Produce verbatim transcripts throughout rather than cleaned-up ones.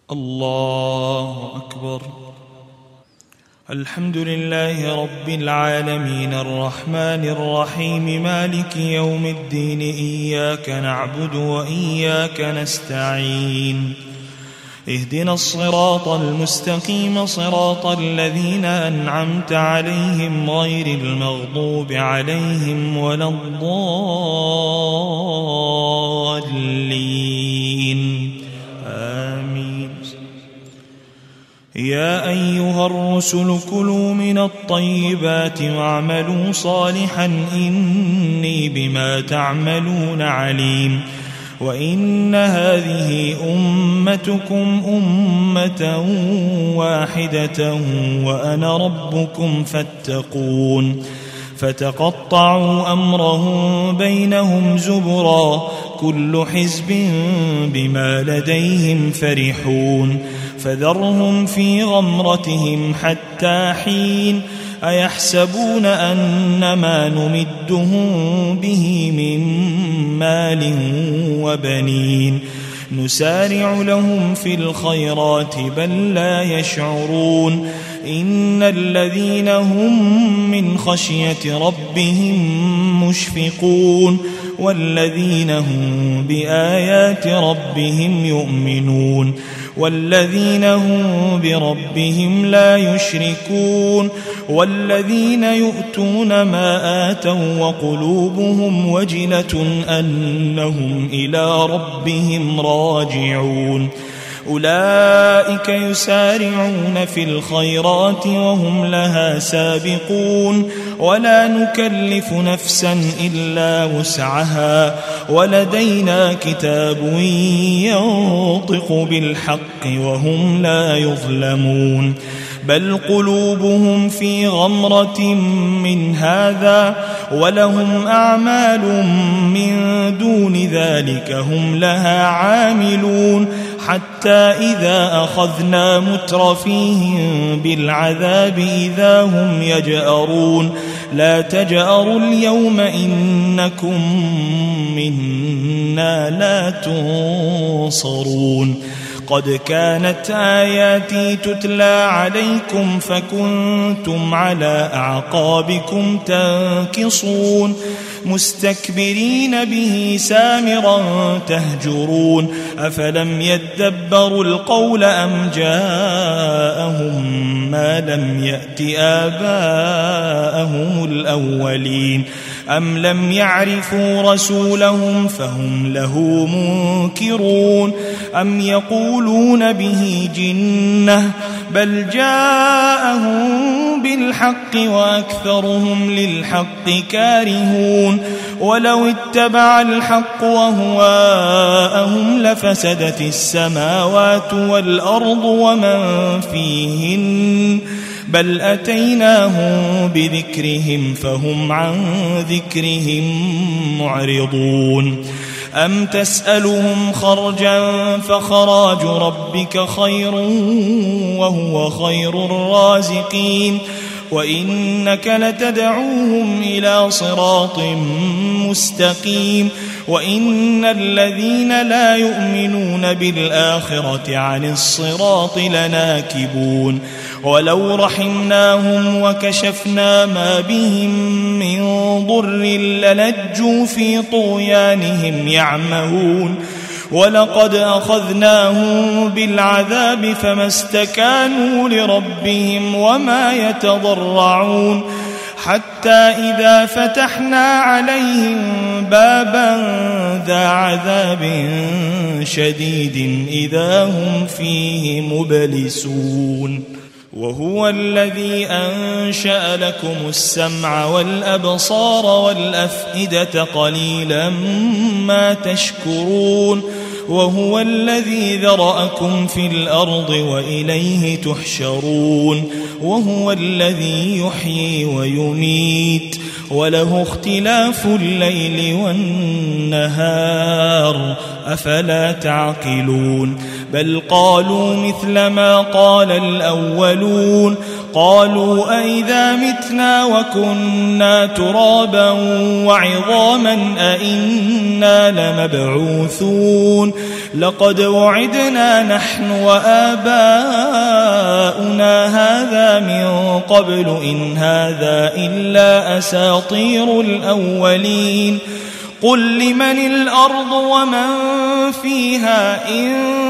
الله أكبر. الحمد لله رب العالمين الرحمن الرحيم مالك يوم الدين إياك نعبد وإياك نستعين اهدنا الصراط المستقيم صراط الذين أنعمت عليهم غير المغضوب عليهم ولا الضالين آمين. يا أيها الرسل كلوا من الطيبات واعملوا صالحا إني بما تعملون عليم. وإن هذه أمتكم أمة واحدة وأنا ربكم فاتقون. فتقطعوا أمرهم بينهم زبرا كل حزب بما لديهم فرحون. فذرهم في غمرتهم حتى حين. أيحسبون أن ما نمدهم به من مال وبنين نسارع لهم في الخيرات بل لا يشعرون. إن الذين هم من خشية ربهم مشفقون والذين هم بآيات ربهم يؤمنون والذين هم بربهم لا يشركون والذين يؤتون ما آتوا وقلوبهم وجلة أنهم إلى ربهم راجعون. أولئك يسارعون في الخيرات وهم لها سابقون. ولا نكلف نفسا إلا وسعها ولدينا كتاب ينطق بالحق وهم لا يظلمون. بل قلوبهم في غمرة من هذا ولهم أعمال من دون ذلك هم لها عاملون. حتى إذا أخذنا مترفيهم بالعذاب إذا هم يجأرون. لا تجأروا اليوم إنكم منا لا تنصرون. قد كانت آياتي تتلى عليكم فكنتم على أعقابكم تنكصون مستكبرين به سامرا تهجرون. أفلم يدبروا القول أم جاءهم ما لم يأت آباءهم الأولين أم لم يعرفوا رسولهم فهم له منكرون. أم يقولون به جنة بل جاءهم بالحق وأكثرهم للحق كارهون. ولو اتبع الحق وهواءهم لفسدت السماوات والأرض ومن فيهن بل أتيناهم بذكرهم فهم عن ذكرهم معرضون. أم تسألهم خرجا فخراج ربك خير وهو خير الرازقين. وإنك لتدعوهم إلى صراط مستقيم. وإن الذين لا يؤمنون بالآخرة عن الصراط لناكبون. ولو رحمناهم وكشفنا ما بهم من ضر للجوا في طغيانهم يعمهون. ولقد أخذناهم بالعذاب فما استكانوا لربهم وما يتضرعون. حتى إذا فتحنا عليهم بابا ذا عذاب شديد إذا هم فيه مبلسون. وهو الذي أنشأ لكم السمع والأبصار والأفئدة قليلا ما تشكرون. وهو الذي ذرأكم في الأرض وإليه تحشرون. وهو الذي يحيي ويميت وله اختلاف الليل والنهار أفلا تعقلون. بل قالوا مثل ما قال الأولون قالوا أئذا متنا وكنا ترابا وعظاما أئنا لمبعوثون لقد وعدنا نحن وآباؤنا هذا من قبل إن هذا إلا أساطير الأولين قل لمن الأرض ومن فيها إن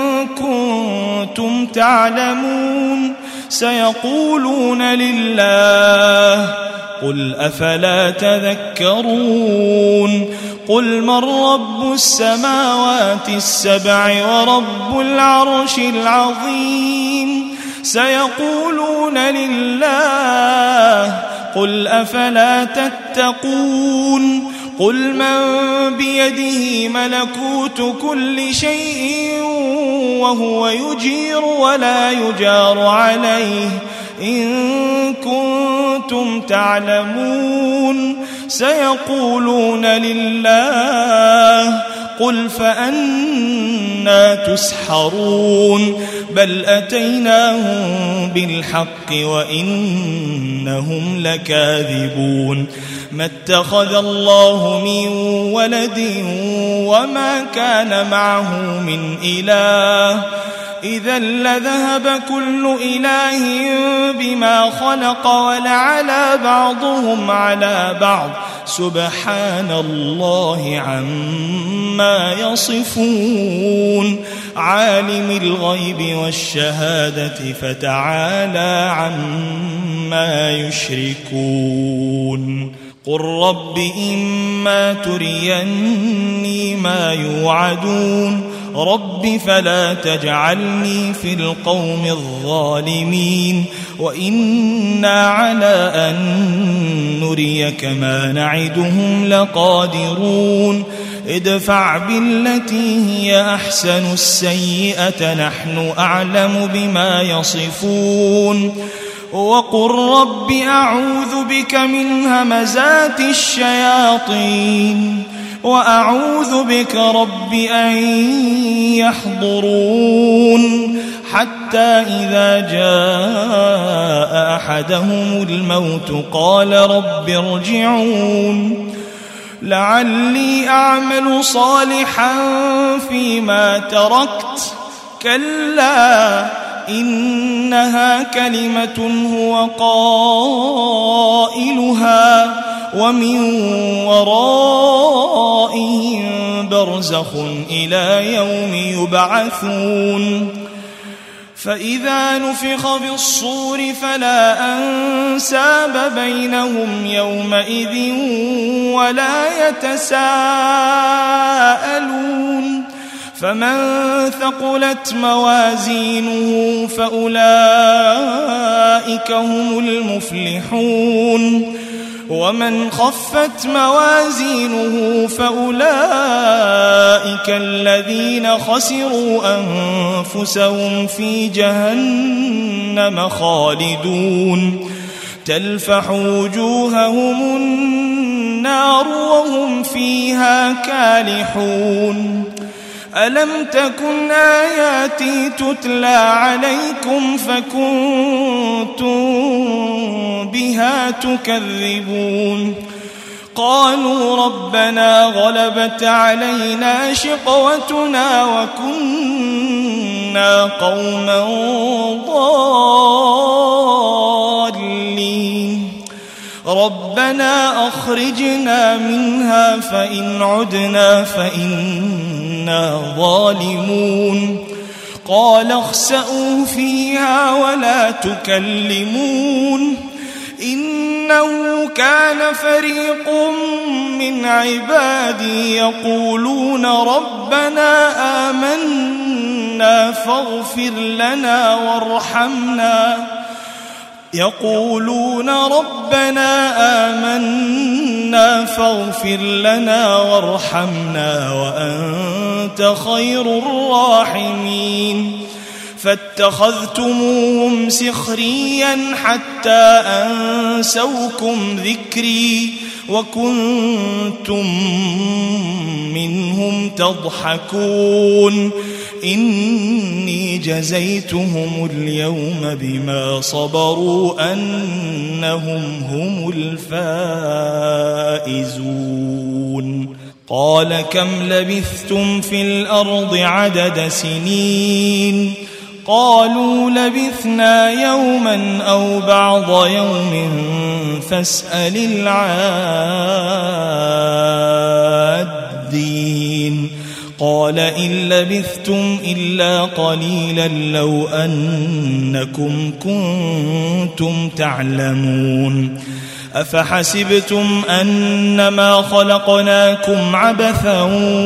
كنتم تعلمون سيقولون لله قل أفلا تذكرون قل من رب السماوات السبع ورب العرش العظيم سيقولون لله قل أفلا تتقون قل من بيده ملكوت كل شيء وهو يجير ولا يجار عليه إن كنتم تعلمون سيقولون لله قل فأنى تسحرون بل أتيناهم بالحق وإنهم لكاذبون ما اتخذ الله من ولد وما كان معه من إله إذا لذهب كل إله بما خلق ولعلى بعضهم على بعض سبحان الله عما يصفون عالم الغيب والشهادة فتعالى عما يشركون قل رب إما تريني ما يوعدون رب فلا تجعلني في القوم الظالمين وإنا على أن نريك ما نعدهم لقادرون ادفع بالتي هي أحسن السيئة نحن أعلم بما يصفون وقل رب أعوذ بك من همزات الشياطين وأعوذ بك رب أن يحضرون حتى إذا جاء أحدهم الموت قال رب ارجعون لعلي أعمل صالحا فيما تركت كلا إنها كلمة هو قائلها ومن ورائهم برزخ إلى يوم يبعثون فإذا نفخ في الصور فلا أنساب بينهم يومئذ ولا يتساءلون فمن ثقلت موازينه فأولئك هم المفلحون ومن خفت موازينه فأولئك الذين خسروا أنفسهم في جهنم خالدون تلفح وجوههم النار وهم فيها كالحون ألم تكن آياتي تتلى عليكم فكنتم بها تكذبون قالوا ربنا غلبت علينا شقوتنا وكنا قوما ضالين ربنا أخرجنا منها فإن عدنا فإنا ظالمون قال اخسئوا فيها ولا تكلمون إنه كان فريق من عبادي يقولون ربنا آمنا فاغفر لنا وارحمنا يقولون ربنا آمنا فاغفر لنا وارحمنا وأنت خير الراحمين فاتخذتموهم سخريا حتى أنسوكم ذكري وكنتم منهم تضحكون إني جزيتهم اليوم بما صبروا أنهم هم الفائزون قال كم لبثتم في الأرض عدد سنين قالوا لبثنا يوما أو بعض يوم فاسأل العادين قال إن لبثتم إلا قليلا لو أنكم كنتم تعلمون أفحسبتم أنما خلقناكم عبثا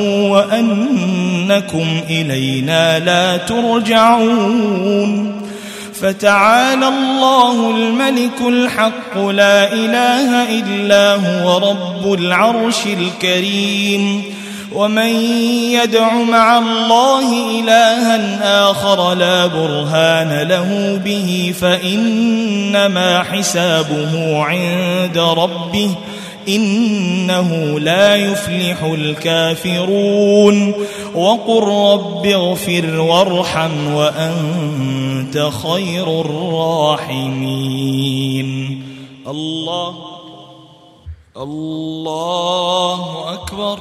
وأنكم إلينا لا ترجعون فتعالى الله الملك الحق لا إله إلا هو رب العرش الكريم ومن يدع مع الله إلها آخر لا برهان له به فإنما حسابه عند ربه إنه لا يفلح الكافرون وقل رب اغفر وارحم وأنت خير الراحمين الله الله أكبر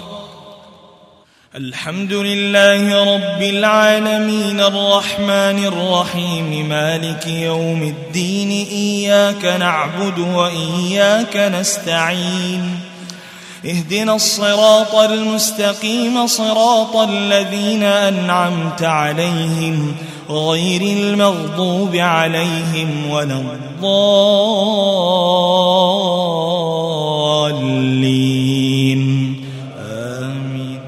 الحمد لله رب العالمين الرحمن الرحيم مالك يوم الدين إياك نعبد وإياك نستعين اهدنا الصراط المستقيم صراط الذين أنعمت عليهم غير المغضوب عليهم ولا الضالين آمين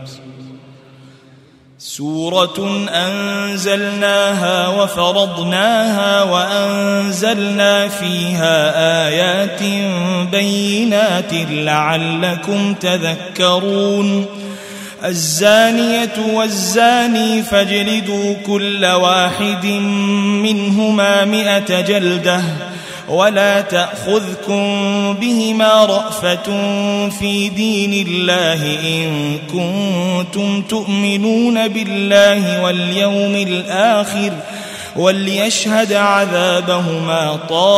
سورة أنزلناها وفرضناها وأنزلنا فيها آيات بينات لعلكم تذكرون الزانية والزاني فاجلدوا كل واحد منهما مئة جلدة ولا تأخذكم بهما رأفة في دين الله إن كنتم تؤمنون بالله واليوم الآخر وليشهد عذابهما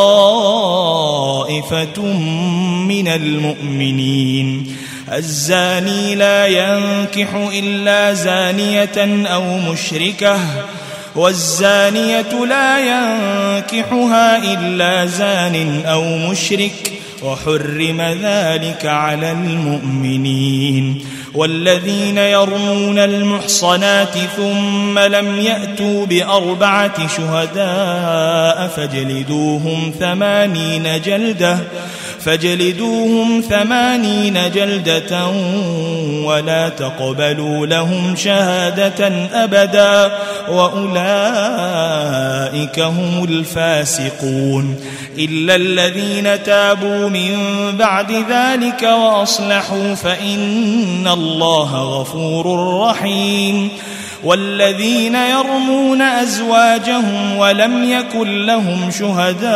طائفة من المؤمنين الزاني لا ينكح إلا زانية أو مشركة والزانية لا ينكحها إلا زان أو مشرك وحرم ذلك على المؤمنين والذين يرمون المحصنات ثم لم يأتوا بأربعة شهداء فاجلدوهم ثمانين جلدة فاجلدوهم ثمانين جلدة ولا تقبلوا لهم شهادة أبدا وأولئك هم الفاسقون إلا الذين تابوا من بعد ذلك وأصلحوا فإن الله غفور رحيم والذين يرمون أزواجهم ولم يكن لهم شهداء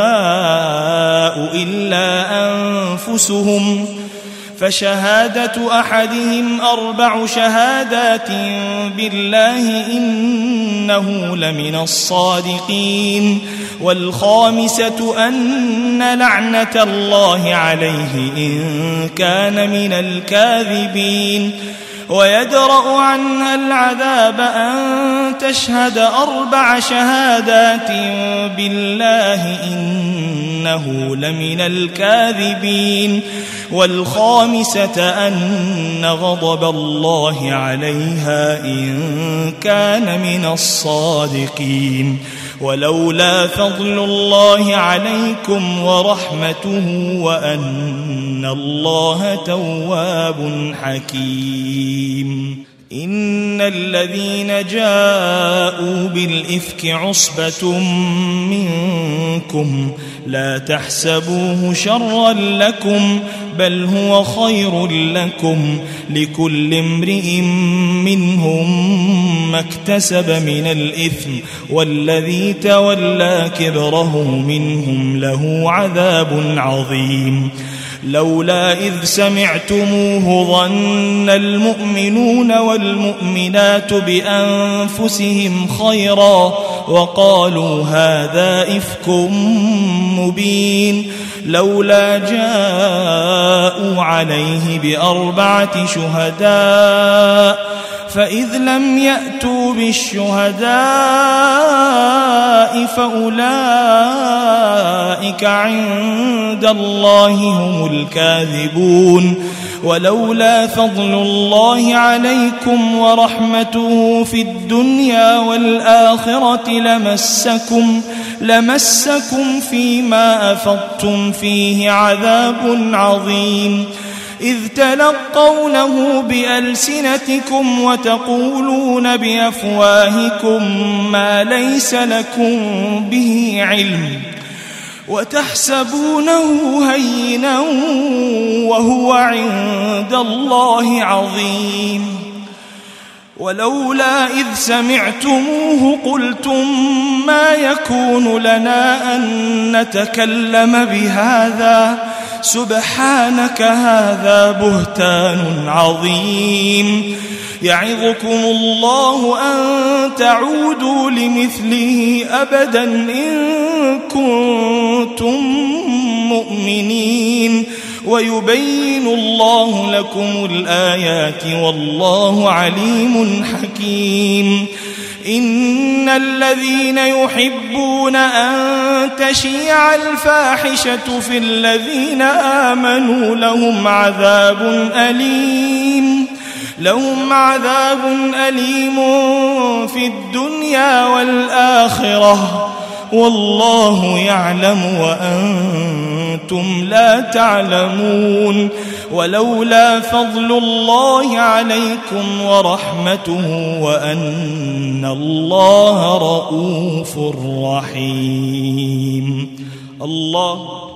إلا أنفسهم فشهادة أحدهم أربع شهادات بالله إنه لمن الصادقين والخامسة أن لعنة الله عليه إن كان من الكاذبين ويدرأ عنها العذاب أن تشهد أربع شهادات بالله إنه لمن الكاذبين والخامسة أن غضب الله عليها إن كان من الصادقين ولولا فضل الله عليكم ورحمته وأن الله تواب حكيم إن الذين جاءوا بالإفك عصبة منكم لا تحسبوه شرا لكم بل هو خير لكم لكل امرئ منهم ما اكتسب من الإثم والذي تولى كبره منهم له عذاب عظيم لولا إذ سمعتموه ظن المؤمنون والمؤمنات بأنفسهم خيرا وقالوا هذا إفك مبين لولا جاءوا عليه بأربعة شهداء فإذ لم يأتوا بالشهداء فأولئك عند الله هم الكاذبون ولولا فضل الله عليكم ورحمته في الدنيا والآخرة لمسكم لمسكم فيما أفضتم فيه عذاب عظيم إذ تلقونه بألسنتكم وتقولون بأفواهكم ما ليس لكم به علم وتحسبونه هينا وهو عند الله عظيم ولولا إذ سمعتموه قلتم ما يكون لنا أن نتكلم بهذا سبحانك هذا بهتان عظيم يعظكم الله أن تعودوا لمثله أبدا إن كنتم مؤمنين ويبين الله لكم الآيات والله عليم حكيم إن الذين يحبون أن تشيع الفاحشة في الذين آمنوا لهم عذاب أليم لهم عذاب أليم في الدنيا والآخرة والله يعلم وأنتم لا تعلمون ولولا فضل الله عليكم ورحمته وأن الله رؤوف رحيم الله